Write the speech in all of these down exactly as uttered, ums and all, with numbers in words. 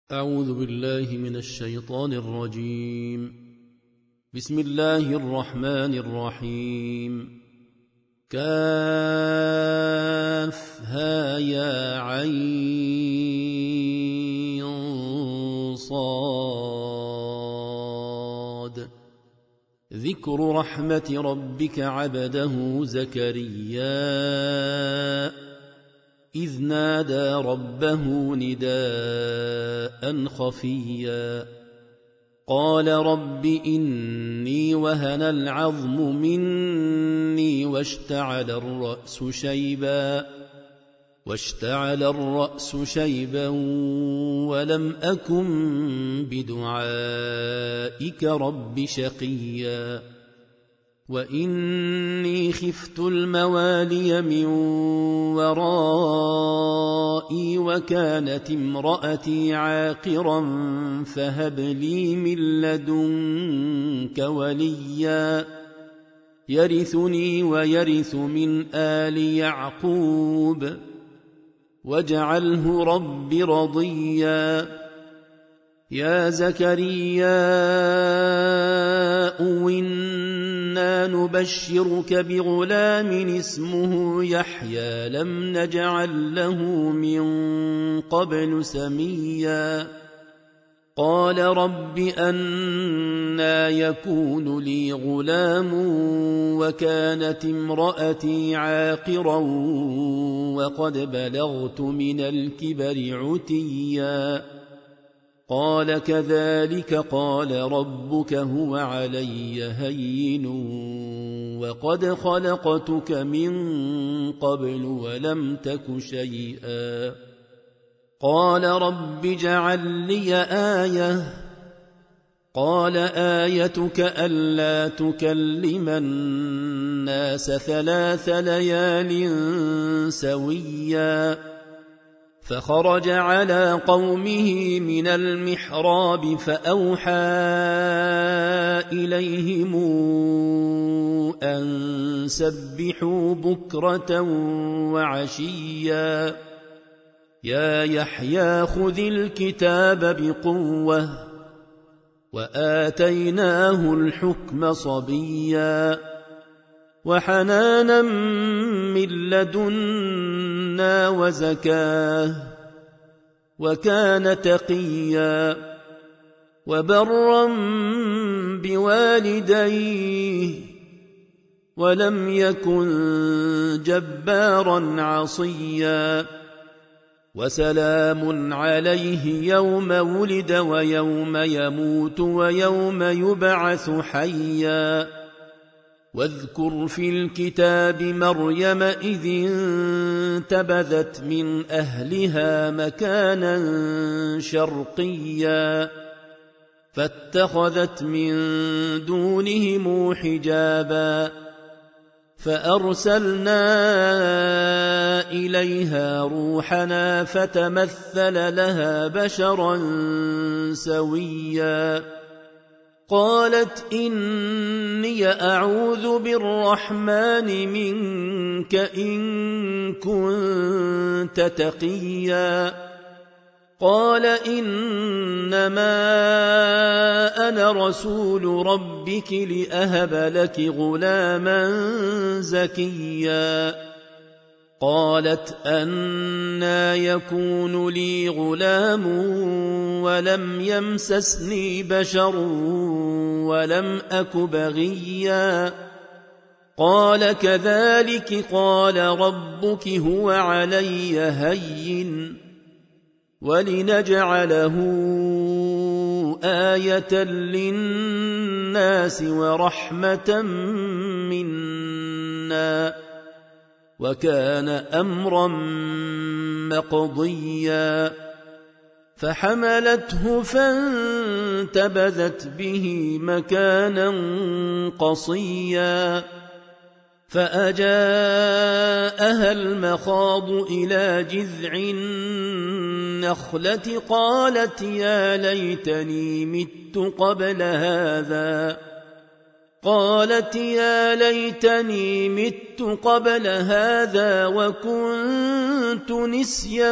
أعوذ بالله من الشيطان الرجيم. بسم الله الرحمن الرحيم. كافها يا عين صاد. ذكر رحمة ربك عبده زكريا إذ نادى ربه نداء خفيا قال رب إني وهن العظم مني واشتعل الرأس شيبا واشتعل الرأس شيبا ولم أكن بدعائك رب شقيا وإني خفت الموالي من ورائي وكانت امرأتي عاقرا فهب لي من لدنك وليا يرثني ويرث من آل يعقوب واجعله رب رضيا. يا زكريا إنا نبشرك بغلام اسمه يحيى لم نجعل له من قبل سميا قال رب أنى يكون لي غلام وكانت امرأتي عاقرا وقد بلغت من الكبر عتيا قال كذلك قال ربك هو علي هين وقد خلقتك من قبل ولم تك شيئا قال رب اجعل لي آية قال آيتك ألا تكلم الناس ثلاث ليال سويا فخرج على قومه من المحراب فأوحى إليهم أن سبحوا بكرة وعشيا يا يحيى خذ الكتاب بقوة وآتيناه الحكم صبيا وحنانا من لدنا وزكاه وكان تقيا وبرا بوالديه ولم يكن جبارا عصيا وسلام عليه يوم ولد ويوم يموت ويوم يبعث حيا واذكر في الكتاب مريم إذ انتبذت من أهلها مكانا شرقيا فاتخذت من دونهم حجابا فأرسلنا إليها روحنا فتمثل لها بشرا سويا قالت إني أعوذ بالرحمن منك إن كنت تقيا قال إنما أنا رسول ربك لأهب لك غلاما زكيا قالت أنى يكون لي غلام ولم يمسسني بشر ولم أك بغيا قال كذلك قال ربك هو علي هين ولنجعله آية للناس ورحمة منا وكان أمرا مقضيا فحملته فانتبذت به مكانا قصيا فأجاءها المخاض إلى جذع النخلة قالت يا ليتني مت قبل هذا قالت يا ليتني مت قبل هذا وكنت نسيا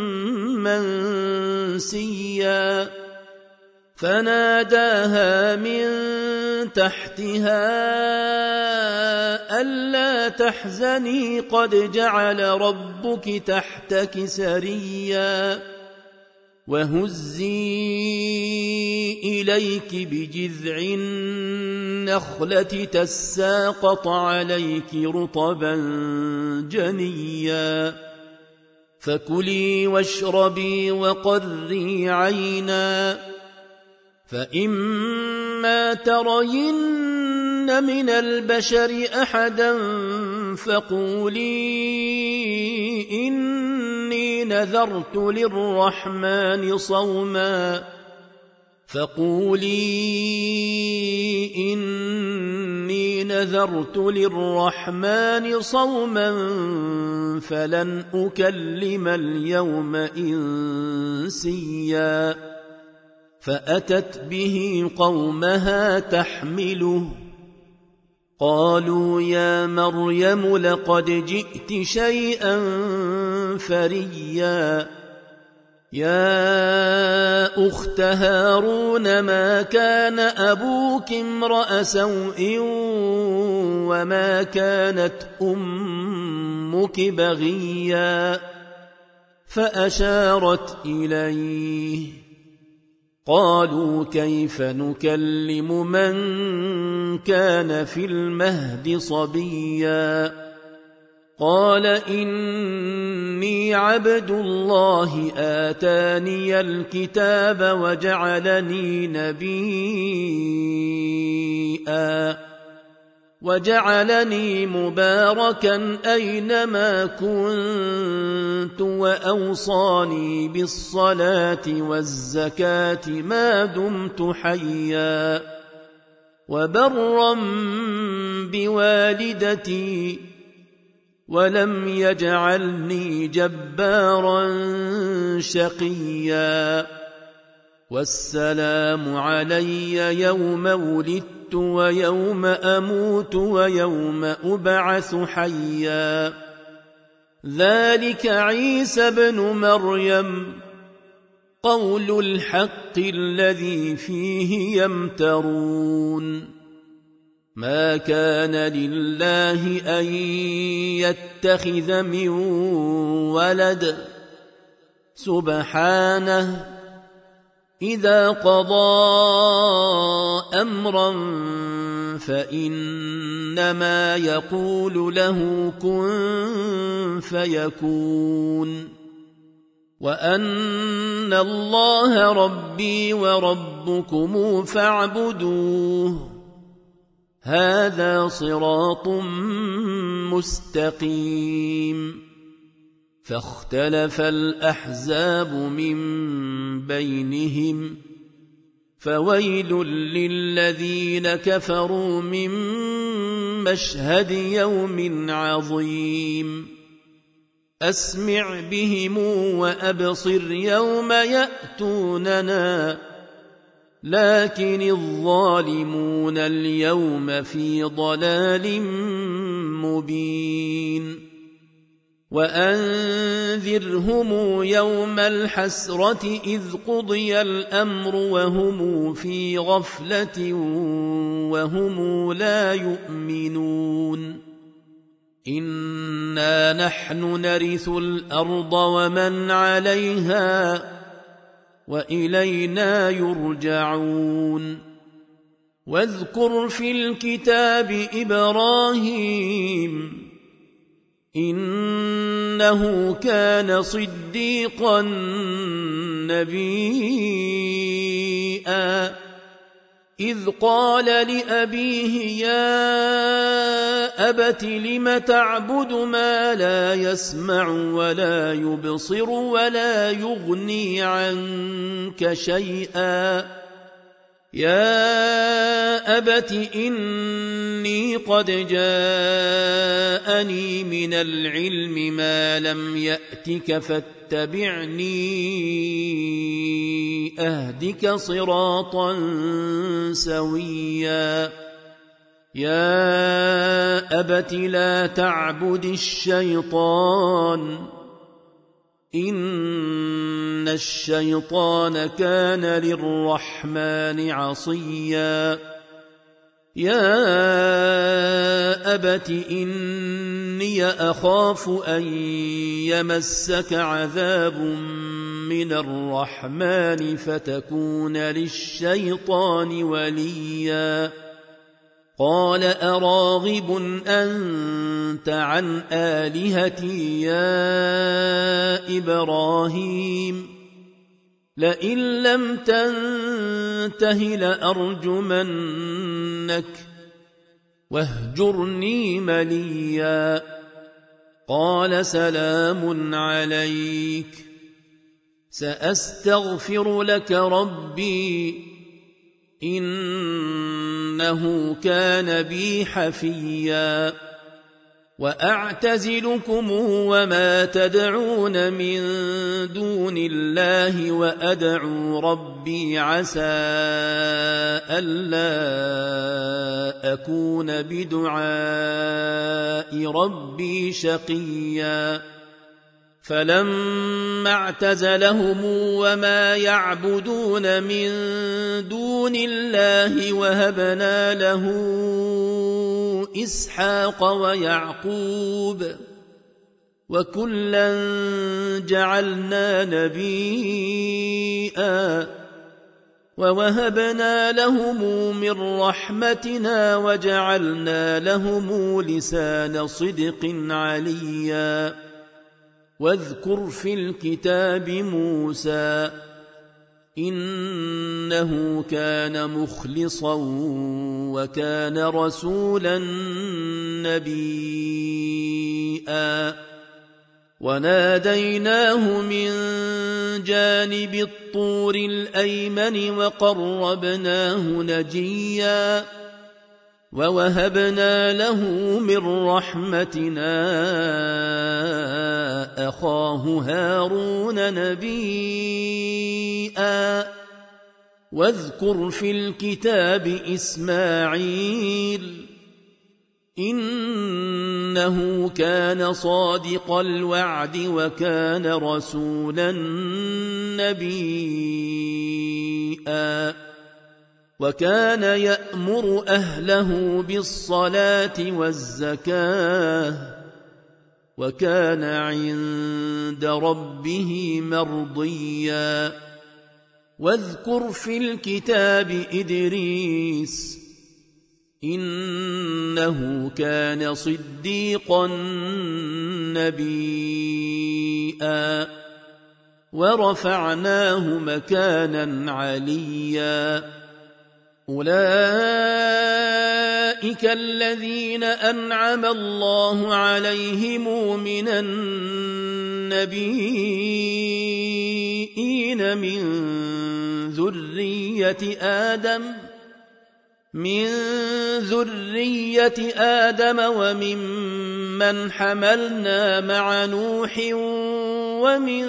منسيا فناداها من تحتها ألا تحزني قد جعل ربك تحتك سريا وهزي إليك بجذع النخلة تساقط عليك رطبا جنيا فكلي واشربي وقري عينا فإما ترين من البشر أحدا فقولي إني نذرت للرحمن صوما فقولي إني نذرت للرحمن صوما فلن أكلم اليوم إنسيا فأتت به قومها تحمله قالوا يا مريم لقد جئت شيئا فريا يا أخت هارون ما كان أبوك امرأ سوء وما كانت أمك بغيا فأشارت إليه قالوا كيف نكلم من كان في المهد صبيا قال إني عبد الله آتاني الكتاب وجعلني نبيا وجعلني مباركا أينما كنت وأوصاني بالصلاة والزكاة ما دمت حيا وبرا بوالدتي ولم يجعلني جبارا شقيا والسلام علي يوم ولدت ويوم أموت ويوم أبعث حيا ذلك عيسى بن مريم قول الحق الذي فيه يمترون ما كان لله أن يتخذ من ولد سبحانه إذا قضى أمرا فإنما يقول له كن فيكون وأن الله ربي وربكم فاعبدوه هذا صراط مستقيم فاختلف الأحزاب من بينهم فويل للذين كفروا من مشهد يوم عظيم أسمع بهم وأبصر يوم يأتوننا لكن الظالمون اليوم في ضلال مبين وأنذرهم يوم الحسرة إذ قضي الأمر وهم في غفلة وهم لا يؤمنون إنا نحن نرث الأرض ومن عليها وإلينا يرجعون واذكر في الكتاب إبراهيم إنه كان صديقا نبيا إذ قال لأبيه يا أبت لم تعبد ما لا يسمع ولا يبصر ولا يغني عنك شيئا يا أبت إني قد جاءني من العلم ما لم يأتك فاتبعني أهدك صراطا سويا يا أبت لا تعبد الشيطان إن الشيطان كان للرحمن عصيا يا أبت إني أخاف أن يمسك عذاب من الرحمن فتكون للشيطان وليا قال أراغب أنت عن آلهتي يا إبراهيم لئن لم تنته لأرجمنك واهجرني مليا قال سلام عليك سأستغفر لك ربي إنه كان بي حفيا وأعتزلكم وما تدعون من دون الله وأدعو ربي عسى ألا أكون بدعاء ربي شقيا فلما اعتزلهم وما يعبدون من دون الله وهبنا له إسحاق ويعقوب وكلا جعلنا نبيا ووهبنا لهم من رحمتنا وجعلنا لهم لسان صدق عليا واذكر في الكتاب موسى إنه كان مخلصا وكان رسولا نبيا وناديناه من جانب الطور الأيمن وقربناه نجيا ووهبنا له من رحمتنا أخاه هارون نبيا واذكر في الكتاب إسماعيل إنه كان صادق الوعد وكان رسولا نبيا وكان يأمر أهله بالصلاة والزكاة وكان عند ربه مرضيا واذكر في الكتاب إدريس إنه كان صديقا نبيا ورفعناه مكانا عليا أولئك الذين أنعم الله عليهم من النبيين من ذرية آدم من ذرية آدم وممن حملنا مع نوح ومن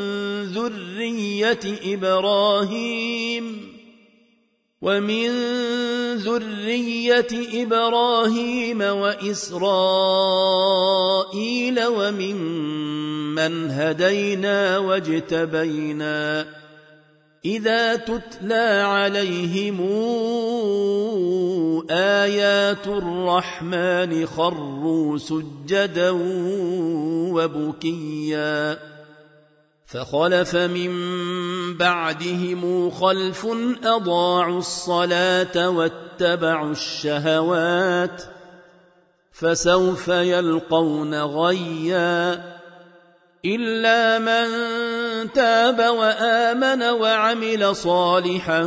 ذرية إبراهيم ومن ذرية إبراهيم وإسرائيل وممن هدينا واجتبينا إذا تتلى عليهم آيات الرحمن خروا سجدا وبكيا فخلف من بعدهم خلف أضاعوا الصلاة واتبعوا الشهوات فسوف يلقون غيا إلا من تاب وآمن وعمل صالحا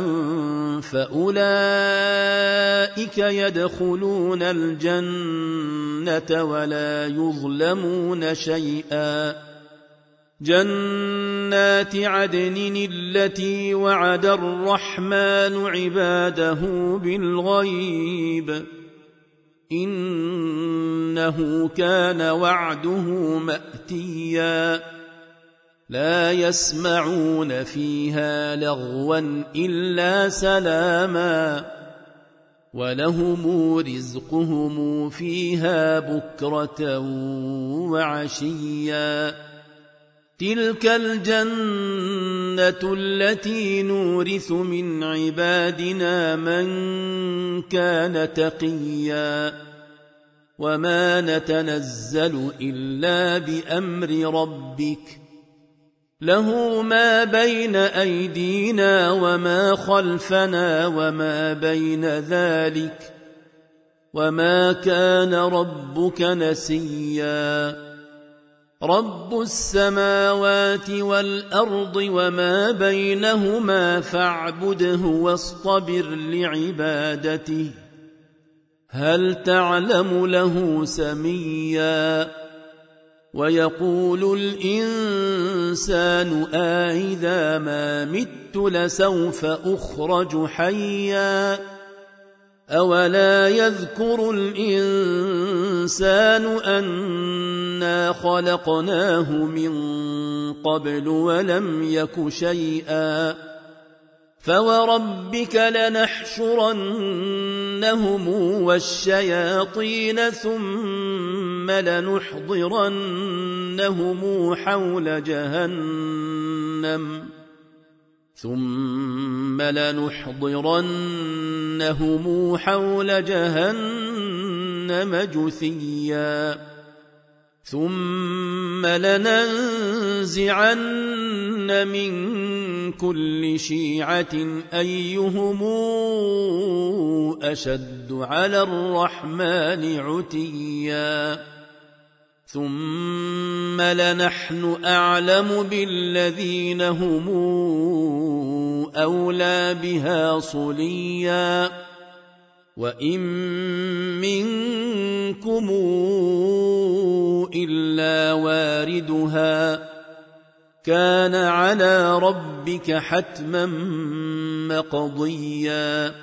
فأولئك يدخلون الجنة ولا يظلمون شيئا جنات عدن التي وعد الرحمن عباده بالغيب إنه كان وعده مأتيا لا يسمعون فيها لغوا إلا سلاما ولهم رزقهم فيها بكرة وعشيا تلك الجنة التي نورث من عبادنا من كان تقيا وما نتنزل إلا بأمر ربك له ما بين أيدينا وما خلفنا وما بين ذلك وما كان ربك نسيا رب السماوات والأرض وما بينهما فاعبده واصطبر لعبادته هل تعلم له سميا ويقول الإنسان أإذا ما مت لسوف أخرج حيا أولا يذكر الإنسان أنا خلقناه من قبل ولم يك شيئا فوربك لنحشرنهم والشياطين ثم لنحضرنهم حول جهنم ثم لنحضرنهم حول جهنم جثيا ثم لننزعن من كل شيعة أيهم أشد على الرحمن عتيا ثم لنحن أعلم بالذين هم أولى بها صليا وإن منكم إلا واردها كان على ربك حتما مقضيا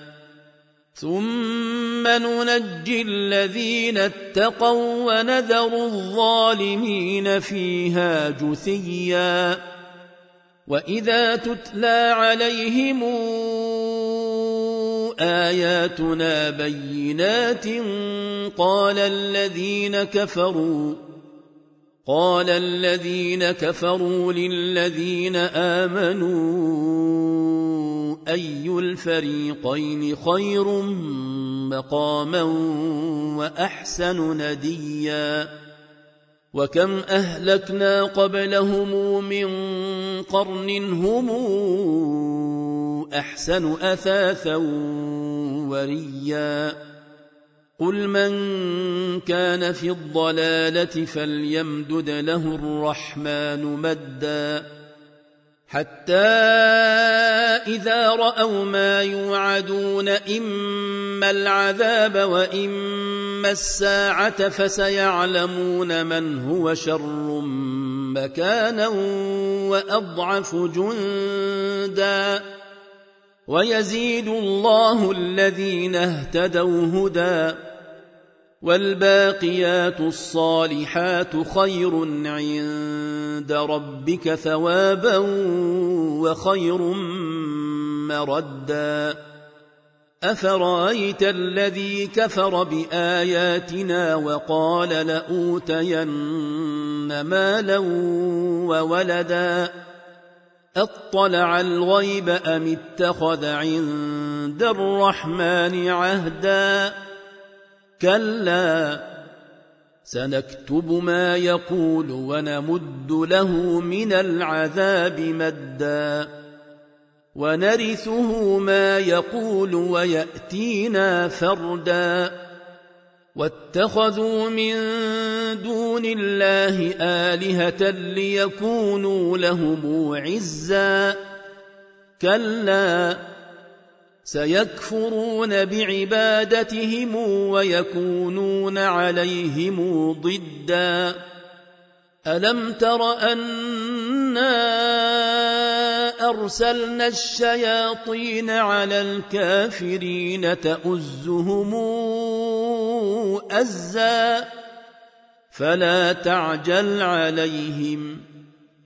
ثم ننجي الذين اتقوا ونذر الظالمين فيها جثيا وإذا تتلى عليهم آياتنا بينات قال الذين كفروا قال الذين كفروا للذين آمنوا أي الفريقين خير مقاما وأحسن نديا وكم أهلكنا قبلهم من قرن هم أحسن أثاثا وريا قل من كان في الضلالة فليمدد له الرحمن مدا حتى إذا رأوا ما يوعدون إما العذاب وإما الساعة فسيعلمون من هو شر مكانا وأضعف جندا ويزيد الله الذين اهتدوا هدى والباقيات الصالحات خير عند ربك ثوابا وخير مردا أفرأيت الذي كفر بآياتنا وقال لأوتين مالا وولدا أطلع الغيب أم اتخذ عند الرحمن عهدا كلا سنكتب ما يقول ونمد له من العذاب مدا ونرثه ما يقول ويأتينا فردا واتخذوا من دون الله آلهة ليكونوا لهم عزا كلا سيكفرون بعبادتهم ويكونون عليهم ضدا ألم تر أنا أرسلنا الشياطين على الكافرين تؤزهم أزا فلا تعجل عليهم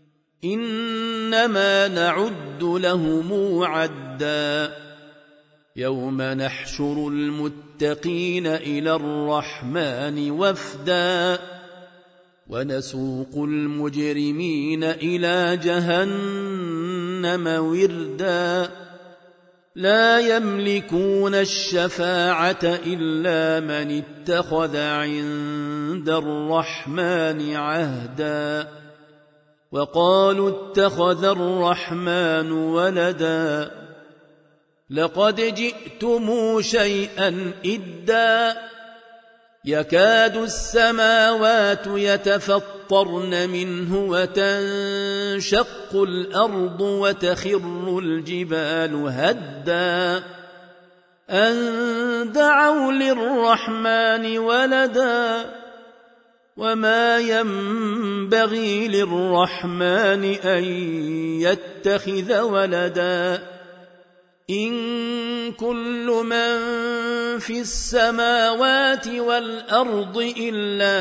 إنما نعد لهم عدا يوم نحشر المتقين إلى الرحمن وفدا ونسوق المجرمين إلى جهنم وردا لا يملكون الشفاعة إلا من اتخذ عند الرحمن عهدا وقالوا اتخذ الرحمن ولدا لقد جئتموا شيئا إدا يكاد السماوات يتفطرن منه وتنشق الأرض وتخر الجبال هدا أن دعوا للرحمن ولدا وما ينبغي للرحمن أن يتخذ ولدا إن كل من في السماوات والأرض إلا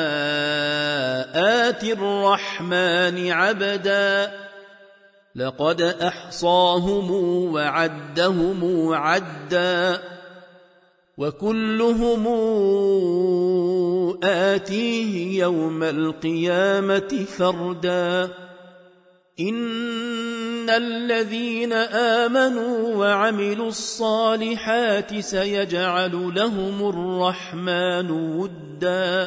آتي الرحمن عبدا لقد أحصاهم وعدهم عدا وكلهم آتيه يوم القيامة فردا إن الذين آمنوا وعملوا الصالحات سيجعل لهم الرحمن ودا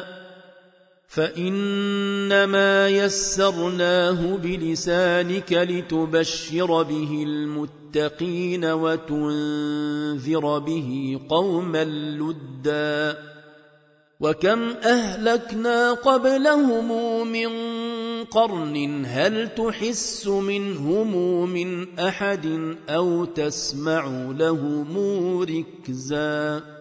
فإنما يسرناه بلسانك لتبشر به المتقين وتنذر به قوما لدا وكم أهلكنا قبلهم من قرن هل تحس منهم من أحد أو تسمع لهم ركزا